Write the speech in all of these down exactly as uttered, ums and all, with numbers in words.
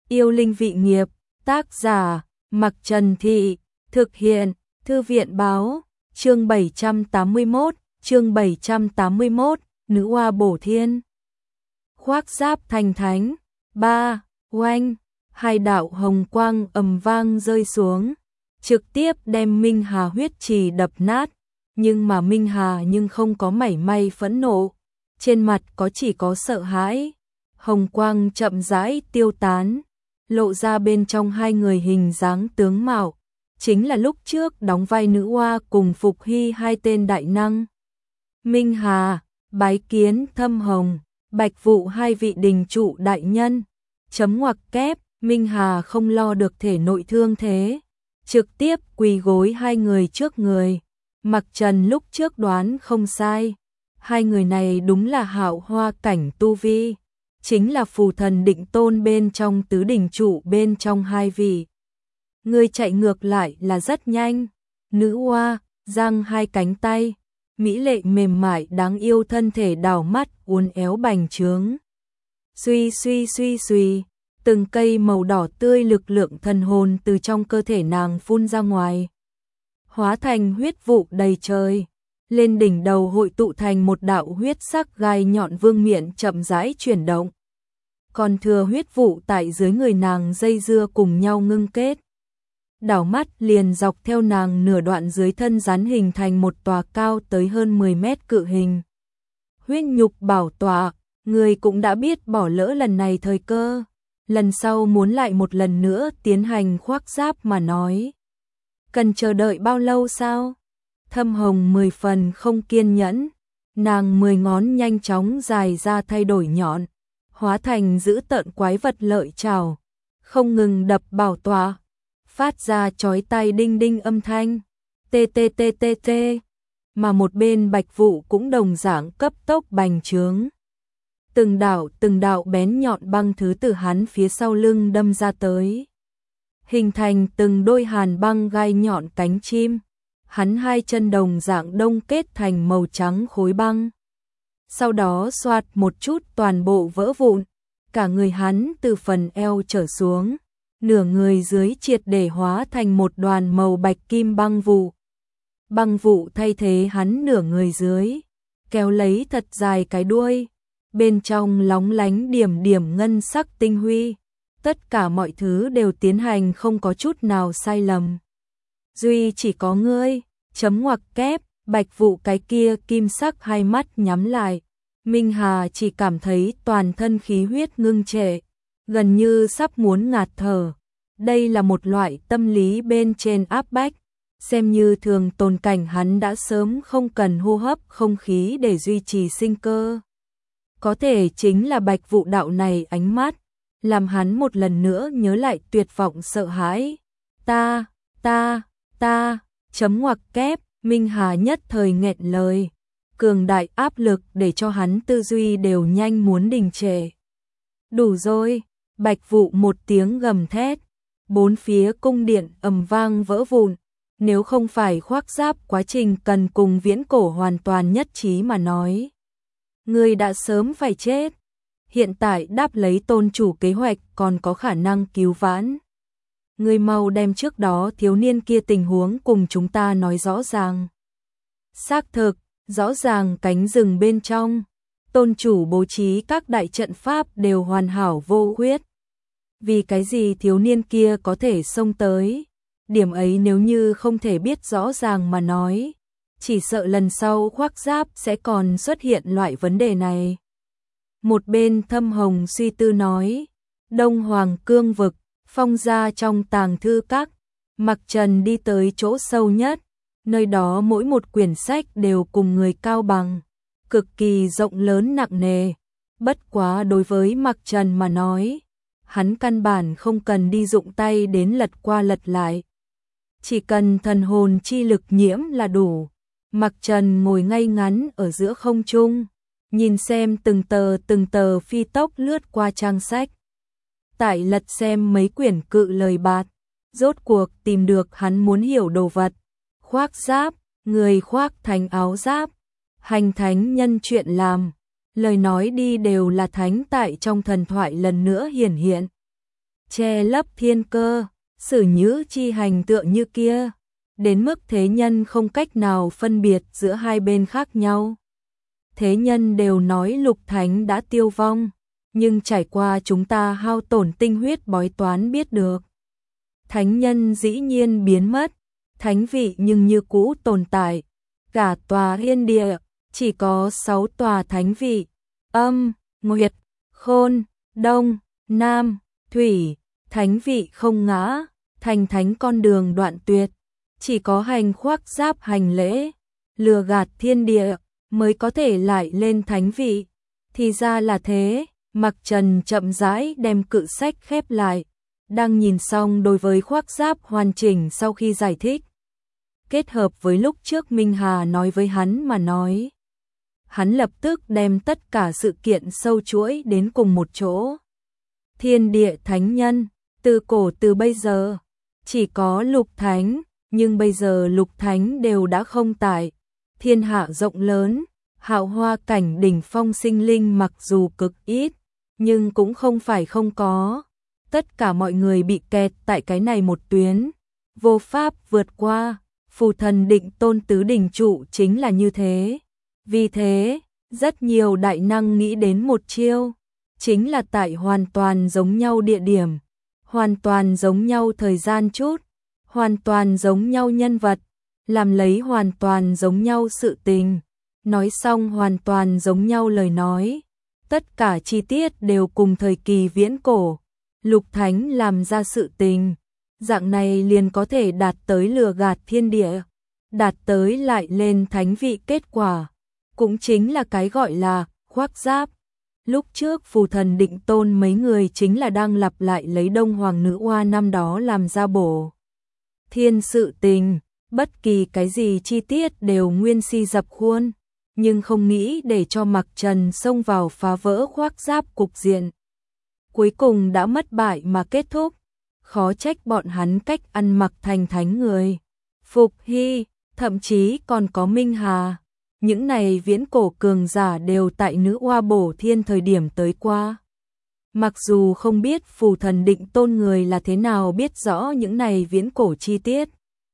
Yêu linh vị nghiệp, tác giả, Mặc Trần Thị, thực hiện, Thư viện báo, chương bảy trăm tám mươi mốt, chương bảy trăm tám mươi mốt, Nữ Hoa Bổ Thiên. Khoác giáp thành thánh, ba, oanh, hai đạo hồng quang ầm vang rơi xuống, trực tiếp đem Minh Hà huyết trì đập nát, nhưng mà Minh Hà nhưng không có mảy may phẫn nộ, trên mặt có chỉ có sợ hãi. Hồng quang chậm rãi tiêu tán, lộ ra bên trong hai người hình dáng tướng mạo, chính là lúc trước đóng vai nữ hoa cùng Phục Hy hai tên đại năng. Minh Hà, bái kiến Thâm Hồng, Bạch Vụ hai vị đình trụ đại nhân. Chấm ngoặc kép, Minh Hà không lo được thể nội thương thế, trực tiếp quỳ gối hai người trước người. Mặc Trần lúc trước đoán không sai, hai người này đúng là hạo hoa cảnh tu vi, chính là phù thần định tôn bên trong tứ đỉnh trụ bên trong hai vị. Người chạy ngược lại là rất nhanh. Nữ hoa giang hai cánh tay, mỹ lệ mềm mại đáng yêu, thân thể đảo mắt uốn éo bành trướng. Suy suy suy suy, từng cây màu đỏ tươi lực lượng thần hồn từ trong cơ thể nàng phun ra ngoài, hóa thành huyết vụ đầy trời. Lên đỉnh đầu hội tụ thành một đạo huyết sắc gai nhọn vương miện chậm rãi chuyển động. Còn thừa huyết vụ tại dưới người nàng dây dưa cùng nhau ngưng kết. Đảo mắt liền dọc theo nàng nửa đoạn dưới thân rắn hình thành một tòa cao tới hơn mười mét cự hình. Huyết nhục bảo tọa, người cũng đã biết bỏ lỡ lần này thời cơ. Lần sau muốn lại một lần nữa tiến hành khoác giáp mà nói. Cần chờ đợi bao lâu sao? Thâm Hồng mười phần không kiên nhẫn, nàng mười ngón nhanh chóng dài ra thay đổi nhọn, hóa thành dữ tợn quái vật lợi chảo, không ngừng đập bảo tọa, phát ra chói tai đinh đinh âm thanh, tê tê tê tê tê, mà một bên Bạch Vụ cũng đồng dạng cấp tốc bành trướng. Từng đạo từng đạo bén nhọn băng thứ từ hắn phía sau lưng đâm ra tới, hình thành từng đôi hàn băng gai nhọn cánh chim. Hắn hai chân đồng dạng đông kết thành màu trắng khối băng. Sau đó xoạt một chút toàn bộ vỡ vụn, cả người hắn từ phần eo trở xuống, nửa người dưới triệt để hóa thành một đoàn màu bạch kim băng vụ. Băng vụ thay thế hắn nửa người dưới, kéo lấy thật dài cái đuôi, bên trong lóng lánh điểm điểm ngân sắc tinh huy. Tất cả mọi thứ đều tiến hành không có chút nào sai lầm. Duy chỉ có ngươi, chấm ngoặc kép, Bạch Vụ cái kia kim sắc hai mắt nhắm lại. Minh Hà chỉ cảm thấy toàn thân khí huyết ngưng trệ, gần như sắp muốn ngạt thở. Đây là một loại tâm lý bên trên áp bách, xem như thường tồn cảnh hắn đã sớm không cần hô hấp không khí để duy trì sinh cơ. Có thể chính là Bạch Vụ đạo này ánh mắt, làm hắn một lần nữa nhớ lại tuyệt vọng sợ hãi. Ta, ta, ta, chấm ngoặc kép, Minh Hà nhất thời nghẹn lời, cường đại áp lực để cho hắn tư duy đều nhanh muốn đình trệ. Đủ rồi, Bạch Vụ một tiếng gầm thét, bốn phía cung điện ầm vang vỡ vụn, nếu không phải khoác giáp quá trình cần cùng viễn cổ hoàn toàn nhất trí mà nói, người đã sớm phải chết. Hiện tại đáp lấy tôn chủ kế hoạch còn có khả năng cứu vãn. Người mau đem trước đó thiếu niên kia tình huống cùng chúng ta nói rõ ràng. Xác thực, rõ ràng cánh rừng bên trong, tôn chủ bố trí các đại trận pháp đều hoàn hảo vô khuyết. Vì cái gì thiếu niên kia có thể xông tới? Điểm ấy nếu như không thể biết rõ ràng mà nói, chỉ sợ lần sau khoác giáp sẽ còn xuất hiện loại vấn đề này. Một bên Thâm Hồng suy tư nói, Đông Hoàng cương vực, phong ra trong tàng thư các, Mặc Trần đi tới chỗ sâu nhất, nơi đó mỗi một quyển sách đều cùng người cao bằng, cực kỳ rộng lớn nặng nề. Bất quá đối với Mặc Trần mà nói, hắn căn bản không cần đi dụng tay đến lật qua lật lại, chỉ cần thần hồn chi lực nhiễm là đủ. Mặc Trần ngồi ngay ngắn ở giữa không trung, nhìn xem từng tờ từng tờ phi tốc lướt qua trang sách. Tại lật xem mấy quyển cự lời bạt, rốt cuộc tìm được hắn muốn hiểu đồ vật. Khoác giáp, người khoác thành áo giáp, hành thánh nhân chuyện làm, lời nói đi đều là thánh tại trong thần thoại lần nữa hiển hiện. che lấp thiên cơ, xử nhữ chi hành tựa như kia, đến mức thế nhân không cách nào phân biệt giữa hai bên khác nhau. Thế nhân đều nói Lục Thánh đã tiêu vong, nhưng trải qua chúng ta hao tổn tinh huyết bói toán biết được. Thánh nhân dĩ nhiên biến mất, thánh vị nhưng như cũ tồn tại. Cả tòa thiên địa, chỉ có sáu tòa thánh vị, âm, nguyệt, khôn, đông, nam, thủy, thánh vị không ngã, thành thánh con đường đoạn tuyệt. Chỉ có hành khoác giáp hành lễ, lừa gạt thiên địa, mới có thể lại lên thánh vị. Thì ra là thế, Mặc Trần chậm rãi đem cự sách khép lại, đang nhìn xong đối với khoác giáp hoàn chỉnh sau khi giải thích. Kết hợp với lúc trước Minh Hà nói với hắn mà nói. Hắn lập tức đem tất cả sự kiện sâu chuỗi đến cùng một chỗ. Thiên địa thánh nhân, từ cổ từ bây giờ, chỉ có Lục Thánh, nhưng bây giờ Lục Thánh đều đã không tại. Thiên hạ rộng lớn, hạo hoa cảnh đỉnh phong sinh linh mặc dù cực ít, nhưng cũng không phải không có. Tất cả mọi người bị kẹt tại cái này một tuyến, vô pháp vượt qua. Phù Thần Định Tôn tứ đỉnh trụ chính là như thế. Vì thế, rất nhiều đại năng nghĩ đến một chiêu, chính là tại hoàn toàn giống nhau địa điểm, hoàn toàn giống nhau thời gian chút, hoàn toàn giống nhau nhân vật, làm lấy hoàn toàn giống nhau sự tình, nói xong hoàn toàn giống nhau lời nói, tất cả chi tiết đều cùng thời kỳ viễn cổ. Lục Thánh làm ra sự tình, dạng này liền có thể đạt tới lừa gạt thiên địa, đạt tới lại lên thánh vị kết quả, cũng chính là cái gọi là khoác giáp. Lúc trước Phù Thần Định Tôn mấy người chính là đang lặp lại lấy Đông Hoàng Nữ Oa năm đó làm ra bổ thiên sự tình, bất kỳ cái gì chi tiết đều nguyên si dập khuôn, nhưng không nghĩ để cho Mặc Trần xông vào phá vỡ khoác giáp cục diện. Cuối cùng đã mất bại mà kết thúc, khó trách bọn hắn cách ăn mặc thành thánh người. Phục Hy, thậm chí còn có Minh Hà, những này viễn cổ cường giả đều tại Nữ Oa bổ thiên thời điểm tới qua. Mặc dù không biết Phù Thần Định Tôn người là thế nào biết rõ những này viễn cổ chi tiết,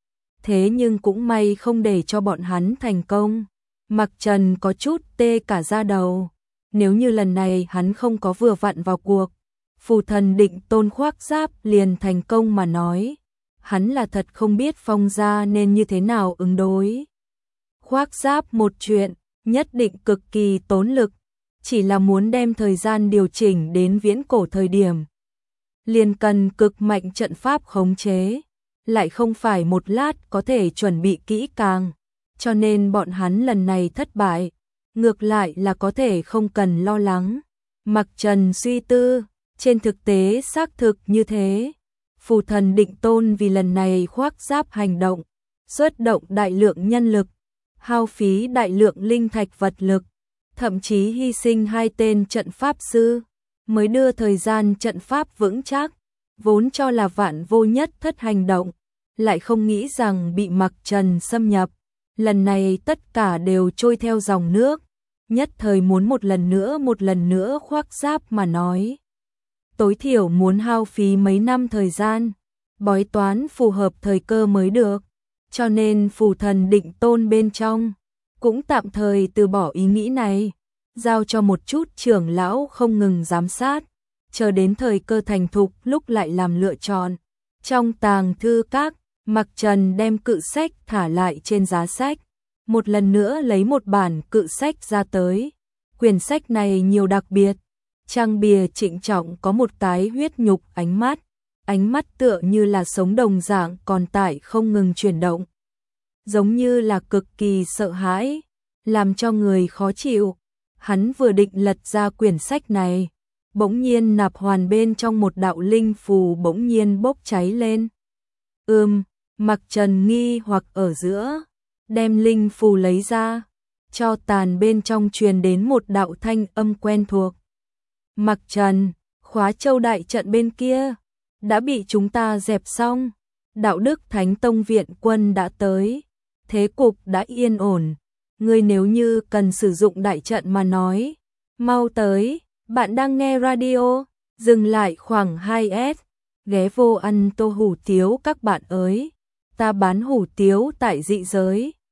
thế nhưng cũng may không để cho bọn hắn thành công. Mặc Trần có chút tê cả da đầu, nếu như lần này hắn không có vừa vặn vào cuộc, Phù Thần Định Tôn khoác giáp liền thành công mà nói, hắn là thật không biết Phong gia nên như thế nào ứng đối. Khoác giáp một chuyện, nhất định cực kỳ tốn lực, chỉ là muốn đem thời gian điều chỉnh đến viễn cổ thời điểm. Liền cần cực mạnh trận pháp khống chế, lại không phải một lát có thể chuẩn bị kỹ càng, cho nên bọn hắn lần này thất bại, ngược lại là có thể không cần lo lắng. Mặc Trần suy tư, trên thực tế xác thực như thế. Phù Thần Định Tôn vì lần này khoác giáp hành động, xuất động đại lượng nhân lực, hao phí đại lượng linh thạch vật lực, thậm chí hy sinh hai tên trận pháp sư, mới đưa thời gian trận pháp vững chắc, vốn cho là vạn vô nhất thất hành động, lại không nghĩ rằng bị Mặc Trần xâm nhập. Lần này tất cả đều trôi theo dòng nước, nhất thời muốn một lần nữa một lần nữa khoác giáp mà nói. Tối thiểu muốn hao phí mấy năm thời gian, bói toán phù hợp thời cơ mới được, cho nên Phù Thần Định Tôn bên trong cũng tạm thời từ bỏ ý nghĩ này, giao cho một chút trưởng lão không ngừng giám sát, chờ đến thời cơ thành thục lúc lại làm lựa chọn. Trong tàng thư các, Mặc Trần đem cự sách thả lại trên giá sách, một lần nữa lấy một bản cự sách ra tới. Quyển sách này nhiều đặc biệt, trang bìa trịnh trọng có một cái huyết nhục ánh mắt, ánh mắt tựa như là sống đồng dạng còn tại không ngừng chuyển động, giống như là cực kỳ sợ hãi, làm cho người khó chịu. Hắn vừa định lật ra quyển sách này, bỗng nhiên nạp hoàn bên trong một đạo linh phù bỗng nhiên bốc cháy lên. Ừm, Mặc Trần nghi hoặc ở giữa, đem linh phù lấy ra, cho tàn bên trong truyền đến một đạo thanh âm quen thuộc. Mặc Trần, Khóa Châu đại trận bên kia đã bị chúng ta dẹp xong, Đạo Đức Thánh Tông viện quân đã tới, thế cục đã yên ổn, ngươi nếu như cần sử dụng đại trận mà nói, mau tới. Bạn đang nghe radio, dừng lại khoảng hai S, ghé vô ăn tô hủ tiếu các bạn ơi. Ta bán hủ tiếu tại dị giới.